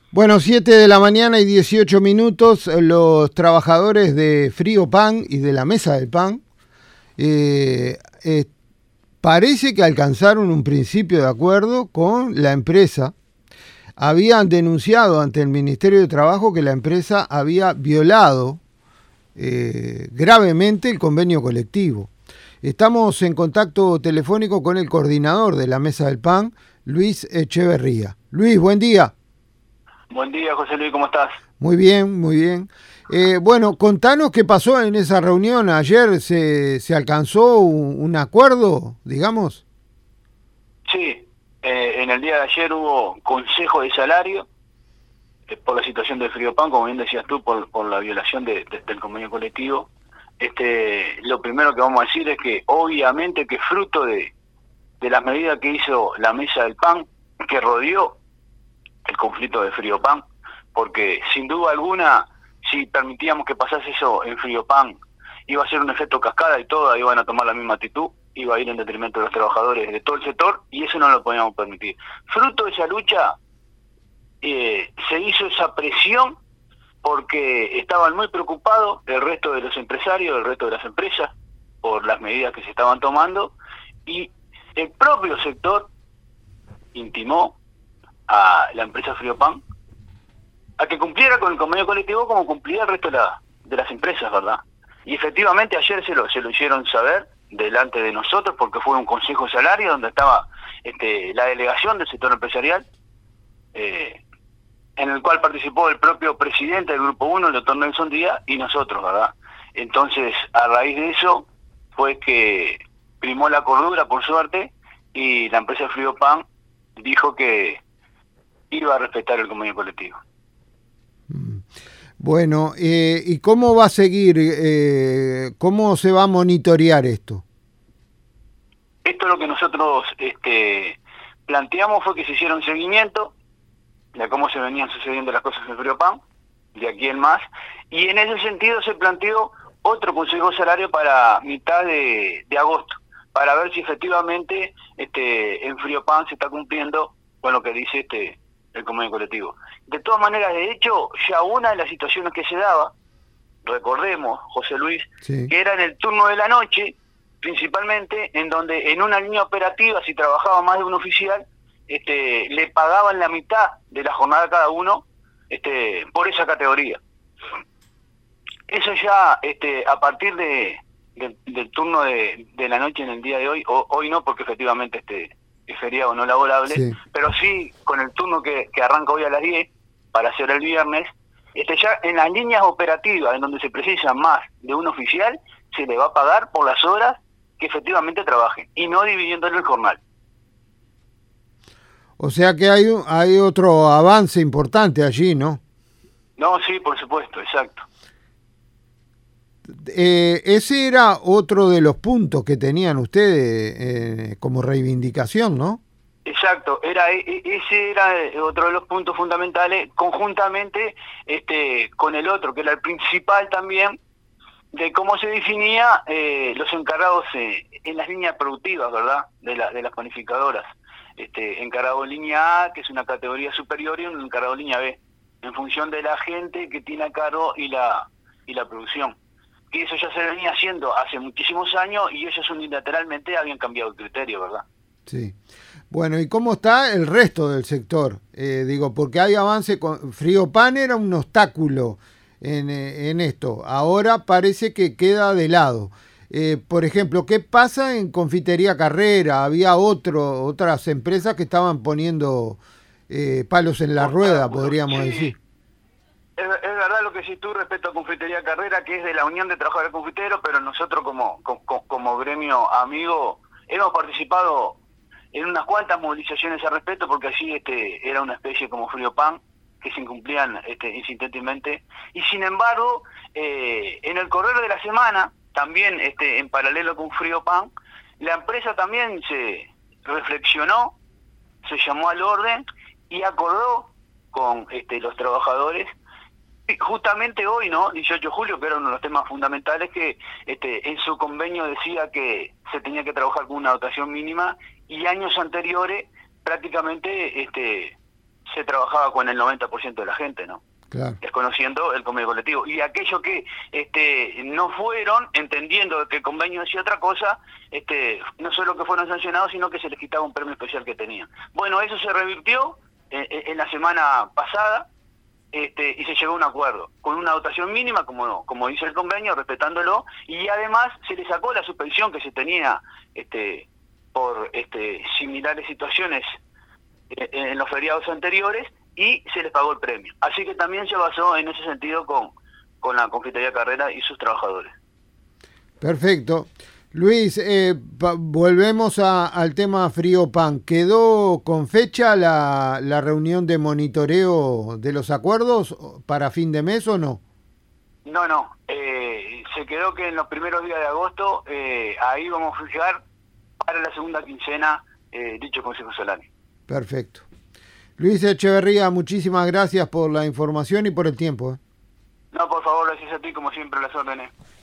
Bueno, 7 de la mañana y 18 minutos, los trabajadores de Frío Pan y de la Mesa del Pan eh, eh, parece que alcanzaron un principio de acuerdo con la empresa. Habían denunciado ante el Ministerio de Trabajo que la empresa había violado gravemente el convenio colectivo. Estamos en contacto telefónico con el coordinador de la Mesa del Pan, Luis Echeverría. Luis, buen día. Buen día, José Luis, ¿cómo estás? Muy bien, muy bien. Bueno, contanos qué pasó en esa reunión. Ayer se alcanzó un acuerdo, digamos. Sí, en el día de ayer hubo consejo de salario por la situación del Friopan, como bien decías tú, por la violación del convenio colectivo. Lo primero que vamos a decir es que obviamente que fruto de las medidas que hizo la Mesa del Pan, que rodeó el conflicto de Friopan, porque sin duda alguna, si permitíamos que pasase eso en Friopan, iba a ser un efecto cascada y todas iban a tomar la misma actitud, iba a ir en detrimento de los trabajadores de todo el sector, y eso no lo podíamos permitir. Fruto de esa lucha, se hizo esa presión porque estaban muy preocupados el resto de los empresarios, el resto de las empresas, por las medidas que se estaban tomando, y el propio sector intimó a la empresa Friopan a que cumpliera con el convenio colectivo como cumplía el resto de las empresas, ¿verdad? Y efectivamente ayer se lo hicieron saber delante de nosotros, porque fue un consejo de salario donde estaba la delegación del sector empresarial, en el cual participó el propio presidente del Grupo 1, el doctor Nelson Díaz, y nosotros, ¿verdad? Entonces, a raíz de eso, fue que primó la cordura, por suerte, y la empresa Friopan dijo que iba a respetar el convenio colectivo. Bueno, ¿y cómo va a seguir? ¿Cómo se va a monitorear esto? Esto es lo que nosotros planteamos, fue que se hiciera un seguimiento de cómo se venían sucediendo las cosas en Friopan, de aquí en más, y en ese sentido se planteó otro consejo de salario para mitad de agosto, para ver si efectivamente en Friopan se está cumpliendo con lo que dice el convenio colectivo. De todas maneras, de hecho, ya una de las situaciones que se daba, recordemos, José Luis, sí, que era en el turno de la noche, principalmente, en donde en una línea operativa, si trabajaba más de un oficial, le pagaban la mitad de la jornada a cada uno por esa categoría. Eso ya a partir del turno de la noche en el día de hoy, hoy no, porque efectivamente es feriado no laborable, sí, pero sí con el turno que arranca hoy a las 10 para hacer el viernes, ya en las líneas operativas en donde se precisa más de un oficial, se le va a pagar por las horas que efectivamente trabajen y no dividiéndole el jornal. O sea que hay otro avance importante allí, ¿no? No, sí, por supuesto, exacto. Ese era otro de los puntos que tenían ustedes como reivindicación, ¿no? Exacto, ese era otro de los puntos fundamentales, conjuntamente con el otro, que era el principal también, de cómo se definía los encargados en las líneas productivas, ¿verdad?, de las panificadoras. Encargado en línea A, que es una categoría superior, y un encargado en línea B, en función de la gente que tiene a cargo y la producción. Que eso ya se venía haciendo hace muchísimos años y ellos unilateralmente habían cambiado el criterio, ¿verdad? Sí. Bueno, ¿y cómo está el resto del sector? Porque hay avance, Friopan era un obstáculo en esto, ahora parece que queda de lado. Por ejemplo, ¿qué pasa en Confitería Carrera? Había otras empresas que estaban poniendo palos en la rueda, podríamos decir. Es verdad lo que decís tú respecto a Confitería Carrera, que es de la Unión de Trabajadores Confiteros, pero nosotros como gremio amigo hemos participado en unas cuantas movilizaciones al respecto, porque allí era una especie como Friopan, que se incumplían insistentemente, y sin embargo, en el correr de la semana, también en paralelo con Friopan, la empresa también se reflexionó, se llamó al orden y acordó con los trabajadores, justamente hoy, ¿no?, 18 de julio, que era uno de los temas fundamentales, que en su convenio decía que se tenía que trabajar con una dotación mínima, y años anteriores prácticamente se trabajaba con el 90% de la gente, ¿no? Claro. Desconociendo el convenio colectivo. Y aquellos que no fueron, entendiendo que el convenio decía otra cosa, no solo que fueron sancionados, sino que se les quitaba un premio especial que tenían. Bueno, eso se revirtió en la semana pasada, y se llegó a un acuerdo, con una dotación mínima, como dice el convenio, respetándolo, y además se le sacó la suspensión que se tenía por similares situaciones en los feriados anteriores, y se les pagó el premio. Así que también se basó en ese sentido con la Confitería Carrera y sus trabajadores. Perfecto. Luis, volvemos al tema Frío Pan. ¿Quedó con fecha la reunión de monitoreo de los acuerdos para fin de mes o no? No. Se quedó que en los primeros días de agosto, ahí vamos a fijar para la segunda quincena dicho Consejo Solari. Perfecto. Luis Echeverría, muchísimas gracias por la información y por el tiempo. No, por favor, gracias a ti, como siempre, las órdenes.